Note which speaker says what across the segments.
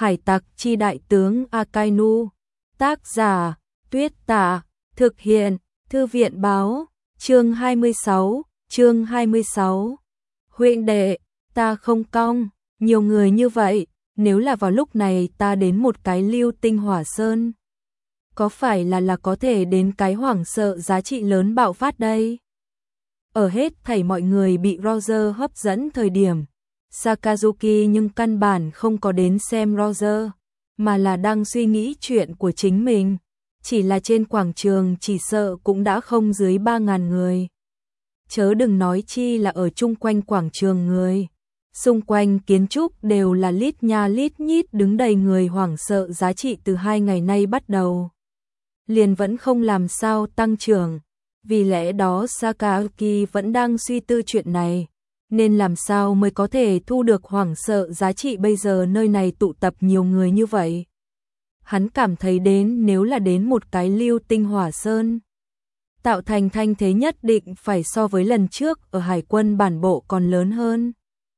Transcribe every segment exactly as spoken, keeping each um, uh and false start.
Speaker 1: Hải tặc chi đại tướng Akainu. Tác giả Tuyết Tả. Thực hiện Thư viện báo. Chương hai mươi sáu. Chương hai mươi sáu. Huynh đệ, ta không cong, nhiều người như vậy, nếu là vào lúc này ta đến một cái Lưu Tinh Hỏa Sơn, có phải là là có thể đến cái hoảng sợ giá trị lớn bạo phát đây? Ở hết thảy mọi người bị Roger hấp dẫn thời điểm, Sakazuki nhưng căn bản không có đến xem Roger, mà là đang suy nghĩ chuyện của chính mình. Chỉ là trên quảng trường chỉ sợ cũng đã không dưới ba ngàn người. Chớ đừng nói chi là ở chung quanh quảng trường người. Xung quanh kiến trúc đều là lít nha lít nhít đứng đầy người hoảng sợ giá trị từ hai ngày nay bắt đầu. Liền vẫn không làm sao tăng trưởng. Vì lẽ đó Sakazuki vẫn đang suy tư chuyện này. Nên làm sao mới có thể thu được hoảng sợ giá trị bây giờ nơi này tụ tập nhiều người như vậy. Hắn cảm thấy đến nếu là đến một cái Lưu Tinh Hỏa Sơn, tạo thành thanh thế nhất định phải so với lần trước ở Hải quân bản bộ còn lớn hơn.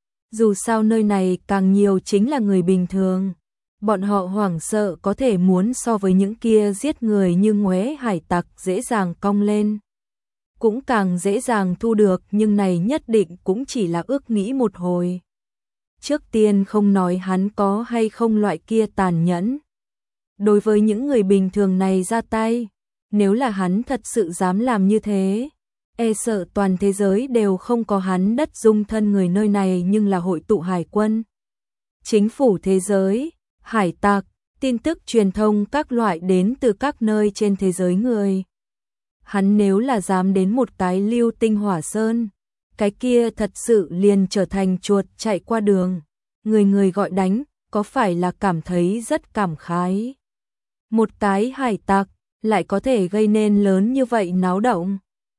Speaker 1: Dù sao nơi này càng nhiều chính là người bình thường. Bọn họ hoảng sợ có thể muốn so với những kia giết người như Ngoé hải tặc dễ dàng cong lên. Cũng càng dễ dàng thu được, nhưng này nhất định cũng chỉ là ước nghĩ một hồi. Trước tiên không nói hắn có hay không loại kia tàn nhẫn. Đối với những người bình thường này ra tay, nếu là hắn thật sự dám làm như thế, e sợ toàn thế giới đều không có hắn đất dung thân người nơi này, nhưng là hội tụ hải quân, chính phủ thế giới, hải tặc, tin tức truyền thông các loại đến từ các nơi trên thế giới người. Hắn nếu là dám đến một cái Lưu Tinh Hỏa Sơn, cái kia thật sự liền trở thành chuột chạy qua đường, người người gọi đánh, có phải là cảm thấy rất cảm khái. Một cái hải tặc lại có thể gây nên lớn như vậy náo động.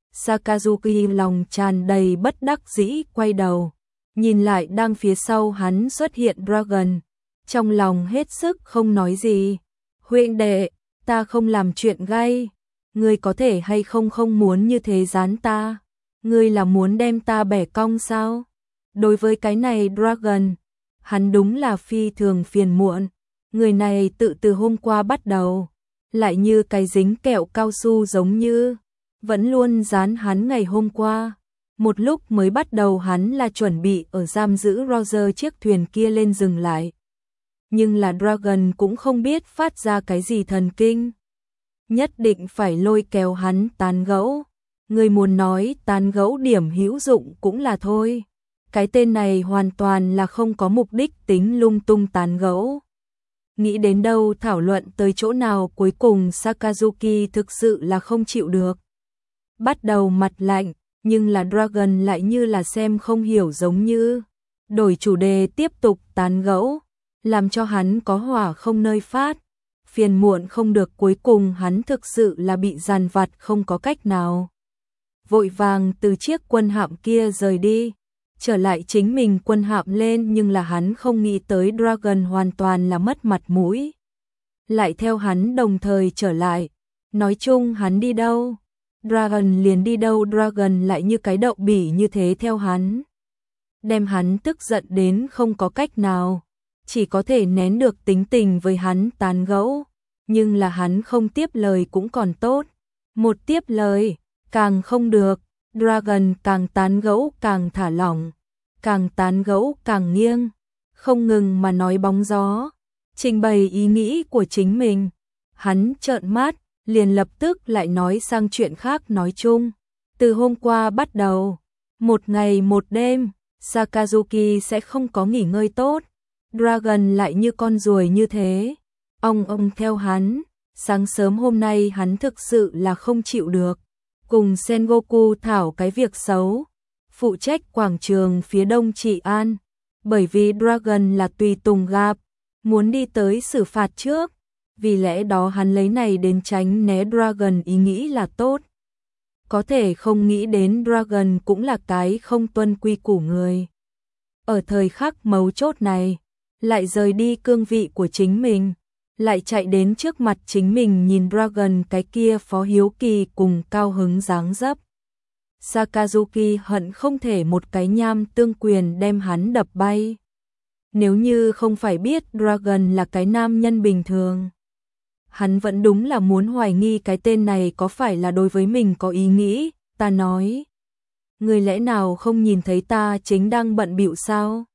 Speaker 1: Sakazuki lòng tràn đầy bất đắc dĩ quay đầu, nhìn lại đang phía sau hắn xuất hiện Dragon, trong lòng hết sức không nói gì. Huynh đệ, ta không làm chuyện gay, ngươi có thể hay không không muốn như thế gián ta, ngươi là muốn đem ta bẻ cong sao? Đối với cái này Dragon, hắn đúng là phi thường phiền muộn, người này tự từ hôm qua bắt đầu, lại như cái dính kẹo cao su giống như, vẫn luôn dán hắn ngày hôm qua. Một lúc mới bắt đầu hắn là chuẩn bị ở giam giữ Roger chiếc thuyền kia lên dừng lại. Nhưng là Dragon cũng không biết phát ra cái gì thần kinh. Nhất định phải lôi kéo hắn tán gẫu. Người muốn nói tán gẫu điểm hữu dụng cũng là thôi. Cái tên này hoàn toàn là không có mục đích tính lung tung tán gẫu. Nghĩ đến đâu thảo luận tới chỗ nào, cuối cùng Sakazuki thực sự là không chịu được. Bắt đầu mặt lạnh, nhưng là Dragon lại như là xem không hiểu giống như. Đổi chủ đề tiếp tục tán gẫu, làm cho hắn có hỏa không nơi phát. Phiền muộn không được, cuối cùng hắn thực sự là bị dằn vặt không có cách nào. Vội vàng từ chiếc quân hạm kia rời đi. Trở lại chính mình quân hạm lên, nhưng là hắn không nghĩ tới Dragon hoàn toàn là mất mặt mũi. Lại theo hắn đồng thời trở lại. Nói chung hắn đi đâu, Dragon liền đi đâu, Dragon lại như cái đậu bỉ như thế theo hắn. Đem hắn tức giận đến không có cách nào. Chỉ có thể nén được tính tình với hắn tán gẫu. Nhưng là hắn không tiếp lời cũng còn tốt. Một tiếp lời, càng không được. Dragon càng tán gẫu càng thả lỏng, càng tán gẫu càng nghiêng, không ngừng mà nói bóng gió, trình bày ý nghĩ của chính mình. Hắn trợn mắt, liền lập tức lại nói sang chuyện khác. Nói chung, từ hôm qua bắt đầu, một ngày một đêm, Sakazuki sẽ không có nghỉ ngơi tốt. Dragon lại như con ruồi như thế, ong ong theo hắn. Sáng sớm hôm nay hắn thực sự là không chịu được. Cùng Sengoku thảo cái việc xấu, phụ trách quảng trường phía đông trị an, bởi vì Dragon là tùy tùng gặp, muốn đi tới xử phạt trước, vì lẽ đó hắn lấy này đến tránh né Dragon ý nghĩ là tốt. Có thể không nghĩ đến Dragon cũng là cái không tuân quy củ người. Ở thời khắc mấu chốt này, lại rời đi cương vị của chính mình. Lại chạy đến trước mặt chính mình, nhìn Dragon cái kia phó hiếu kỳ cùng cao hứng dáng dấp. Sakazuki hận không thể một cái nham tương quyền đem hắn đập bay. Nếu như không phải biết Dragon là cái nam nhân bình thường, hắn vẫn đúng là muốn hoài nghi cái tên này có phải là đối với mình có ý nghĩ. Ta nói, người lẽ nào không nhìn thấy ta chính đang bận bịu sao?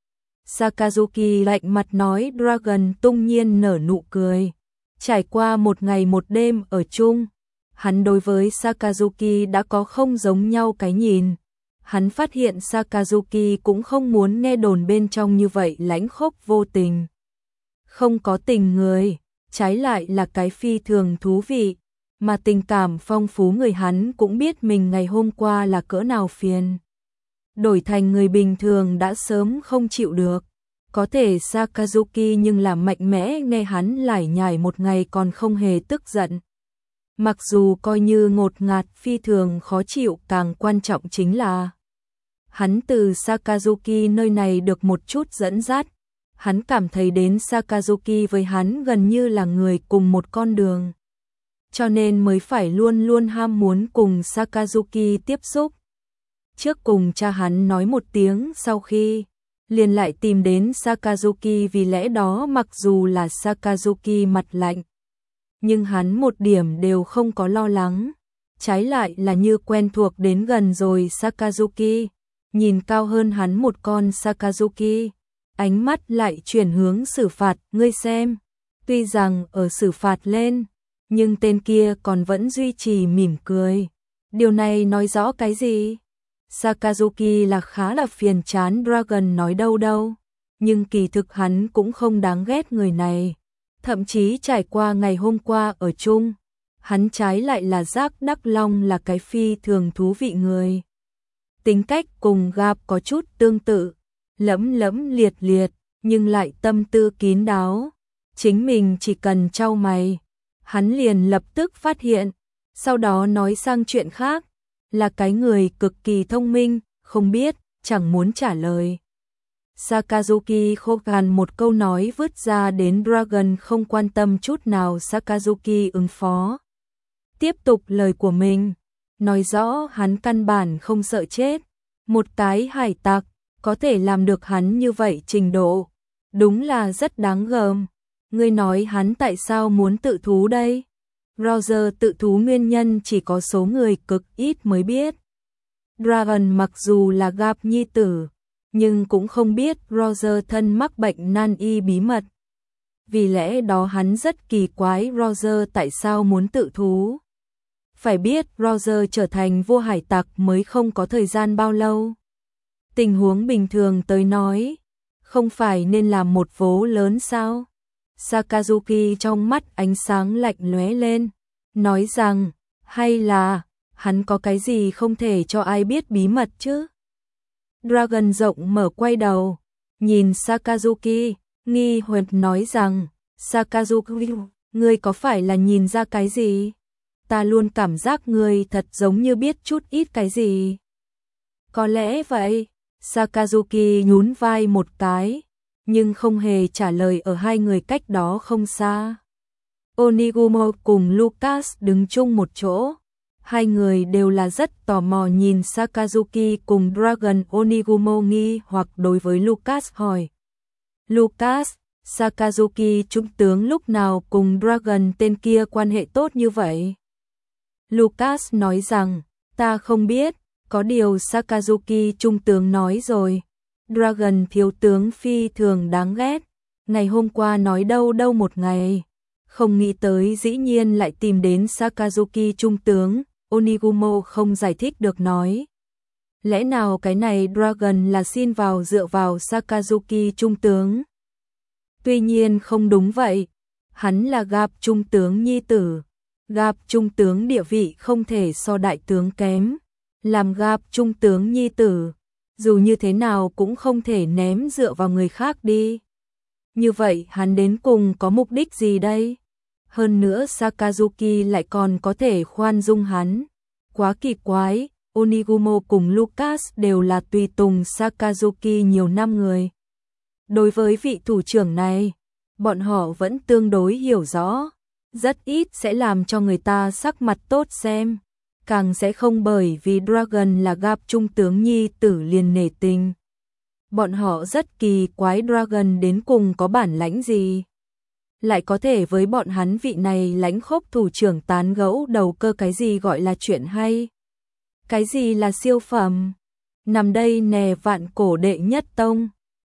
Speaker 1: Sakazuki lạnh mặt nói. Dragon tung nhiên nở nụ cười. Trải qua một ngày một đêm ở chung, hắn đối với Sakazuki đã có không giống nhau cái nhìn. Hắn phát hiện Sakazuki cũng không muốn nghe đồn bên trong như vậy lãnh khốc vô tình, không có tình người, trái lại là cái phi thường thú vị, mà tình cảm phong phú người hắn cũng biết mình ngày hôm qua là cỡ nào phiền. Đổi thành người bình thường đã sớm không chịu được. Có thể Sakazuki nhưng là mạnh mẽ, nghe hắn lải nhải một ngày còn không hề tức giận. Mặc dù coi như ngột ngạt phi thường khó chịu, càng quan trọng chính là hắn từ Sakazuki nơi này được một chút dẫn dắt. Hắn cảm thấy đến Sakazuki với hắn gần như là người cùng một con đường, cho nên mới phải luôn luôn ham muốn cùng Sakazuki tiếp xúc. Trước cùng cha hắn nói một tiếng, sau khi liền lại tìm đến Sakazuki, vì lẽ đó mặc dù là Sakazuki mặt lạnh, nhưng hắn một điểm đều không có lo lắng, trái lại là như quen thuộc đến gần rồi. Sakazuki nhìn cao hơn hắn một con Sakazuki, ánh mắt lại chuyển hướng xử phạt. Ngươi xem, tuy rằng ở xử phạt lên, nhưng tên kia còn vẫn duy trì mỉm cười. Điều này nói rõ cái gì? Sakazuki là khá là phiền chán Dragon nói đâu đâu, nhưng kỳ thực hắn cũng không đáng ghét người này. Thậm chí trải qua ngày hôm qua ở chung, hắn trái lại là giác Đắc Long là cái phi thường thú vị người. Tính cách cùng Gap có chút tương tự, lẫm lẫm liệt liệt, nhưng lại tâm tư kín đáo. Chính mình chỉ cần trao mày, hắn liền lập tức phát hiện, sau đó nói sang chuyện khác, là cái người cực kỳ thông minh, không biết, chẳng muốn trả lời. Sakazuki khô khan một câu nói vứt ra đến Dragon không quan tâm chút nào. Sakazuki ứng phó tiếp tục lời của mình, nói rõ hắn căn bản không sợ chết. Một cái hải tặc có thể làm được hắn như vậy trình độ, đúng là rất đáng gờm. Ngươi nói hắn tại sao muốn tự thú đây? Roger tự thú nguyên nhân chỉ có số người cực ít mới biết. Dragon mặc dù là Gap nhi tử, nhưng cũng không biết Roger thân mắc bệnh nan y bí mật. Vì lẽ đó hắn rất kỳ quái Roger tại sao muốn tự thú. Phải biết Roger trở thành vua hải tặc mới không có thời gian bao lâu. Tình huống bình thường tới nói, không phải nên làm một vố lớn sao? Sakazuki trong mắt ánh sáng lạnh lóe lên, nói rằng, hay là hắn có cái gì không thể cho ai biết bí mật chứ? Dragon rộng mở quay đầu, nhìn Sakazuki, nghi hoặc nói rằng, Sakazuki, ngươi có phải là nhìn ra cái gì? Ta luôn cảm giác ngươi thật giống như biết chút ít cái gì. Có lẽ vậy. Sakazuki nhún vai một cái, nhưng không hề trả lời. Ở hai người cách đó không xa, Onigumo cùng Lucas đứng chung một chỗ. Hai người đều là rất tò mò nhìn Sakazuki cùng Dragon. Onigumo nghi hoặc đối với Lucas hỏi, Lucas, Sakazuki trung tướng lúc nào cùng Dragon tên kia quan hệ tốt như vậy? Lucas nói rằng, ta không biết, có điều Sakazuki trung tướng nói rồi, Dragon thiếu tướng phi thường đáng ghét, ngày hôm qua nói đâu đâu một ngày, không nghĩ tới dĩ nhiên lại tìm đến Sakazuki trung tướng. Onigumo không giải thích được nói, lẽ nào cái này Dragon là xin vào dựa vào Sakazuki trung tướng? Tuy nhiên không đúng vậy, hắn là Gap trung tướng nhi tử. Gap trung tướng địa vị không thể so đại tướng kém, làm Gap trung tướng nhi tử, dù như thế nào cũng không thể ném dựa vào người khác đi. Như vậy hắn đến cùng có mục đích gì đây? Hơn nữa Sakazuki lại còn có thể khoan dung hắn, quá kỳ quái. Onigumo cùng Lucas đều là tùy tùng Sakazuki nhiều năm người. Đối với vị thủ trưởng này, bọn họ vẫn tương đối hiểu rõ, rất ít sẽ làm cho người ta sắc mặt tốt xem, càng sẽ không bởi vì Dragon là Gap trung tướng nhi tử liền nể tình. Bọn họ rất kỳ quái Dragon đến cùng có bản lãnh gì. Lại có thể với bọn hắn vị này lãnh khốc thủ trưởng tán gẫu đầu cơ cái gì gọi là chuyện hay. Cái gì là siêu phẩm. Nằm đây nè vạn cổ đệ nhất tông.